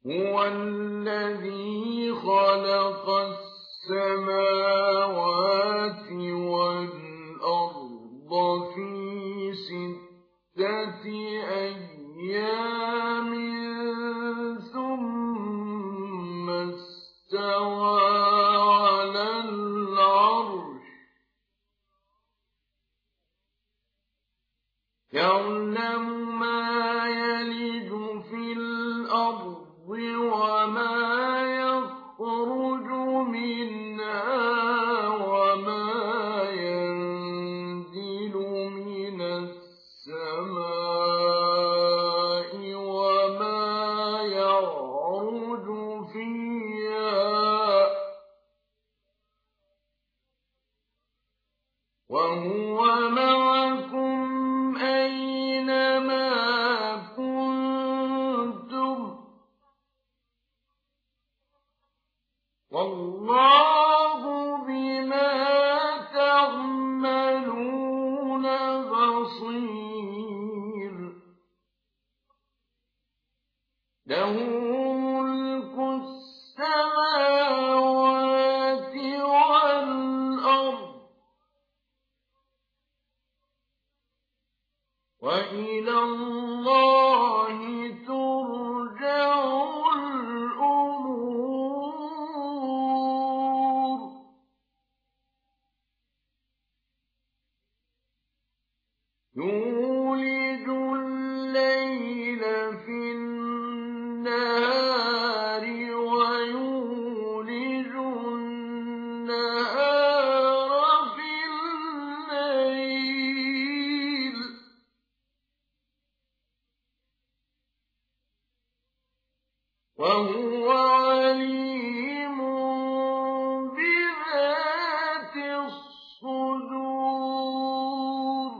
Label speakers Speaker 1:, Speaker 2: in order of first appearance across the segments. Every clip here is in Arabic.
Speaker 1: هو الذي خلق السماوات والأرض في 6 أيام ثم استوى على العرش يعلم ما يلج في الأرض وما يخرج منها وما ينزل من السماء وما يعرج فيها وهو معكم أينما كنتم والله بما تعملون بصير له ملك السماوات والأرض وإلى الله ترجع الأمور يولج الليل في النهار ويولج النهار في الليل وهو عليم بذات الصدور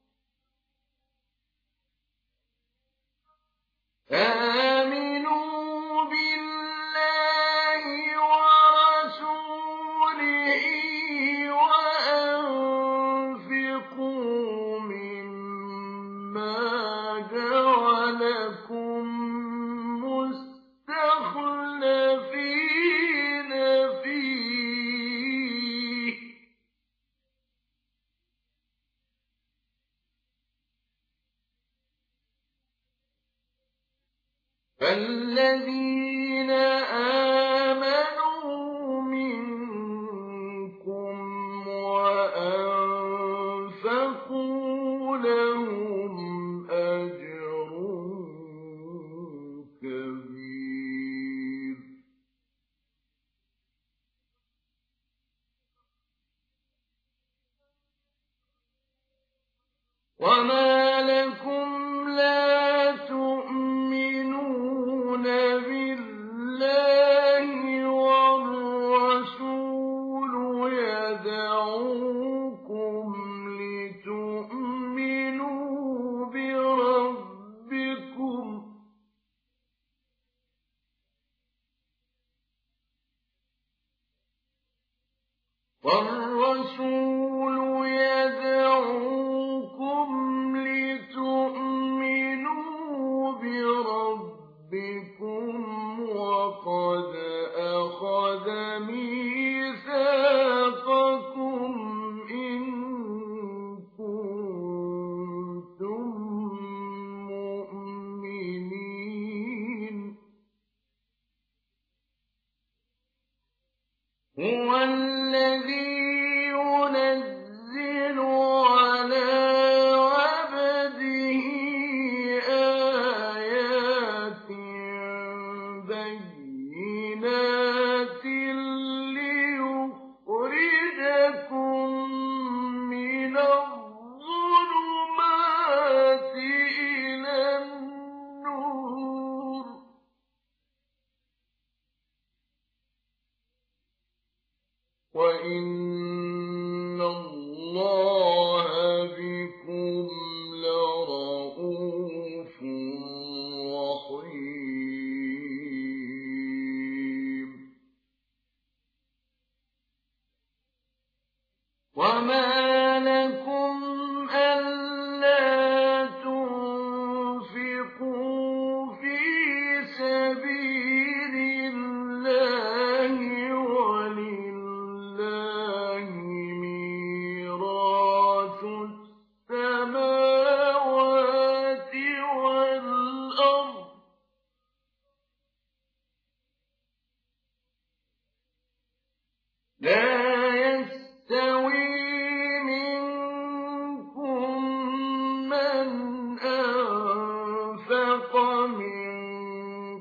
Speaker 1: آمنوا بالله ورسوله وأنفقوا مما جعلكم مستخلفين فيه فالذين آمنوا منكم وأنفقوا لهم أجر كبير وما لكم لا تؤمنون بالله والرسول يدعوكم لتؤمنوا بربكم والرسول يدعوكم لتؤمنوا بربكم وقد أخذ ميثاقكم إن كنتم مؤمنين هو الذي ينزل على عبده آيات بينات ليخرجكم من الظلمات إلى النور وإن الله بكم لرءوف رحيم وما لكم ألا تنفقوا في سبيل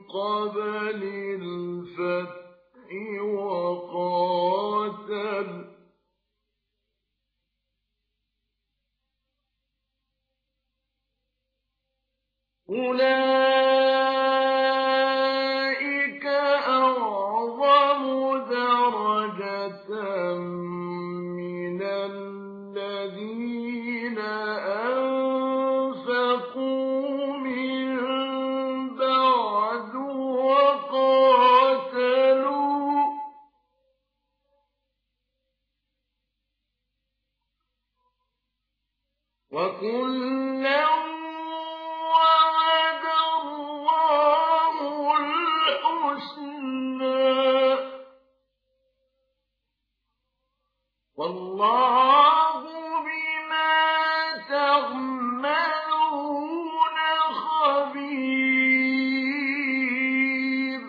Speaker 1: قبل الفتح وقاتل أولئك أعظم درجة من الذين أنفقوا من بعد وقاتلوا وكلا وعد الله الحسنى والله بما تعملون خبير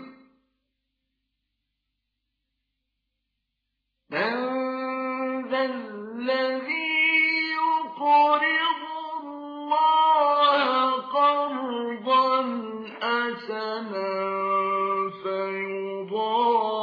Speaker 1: من ذا الذي يقرض الله قرضا حسنا فيضاعفه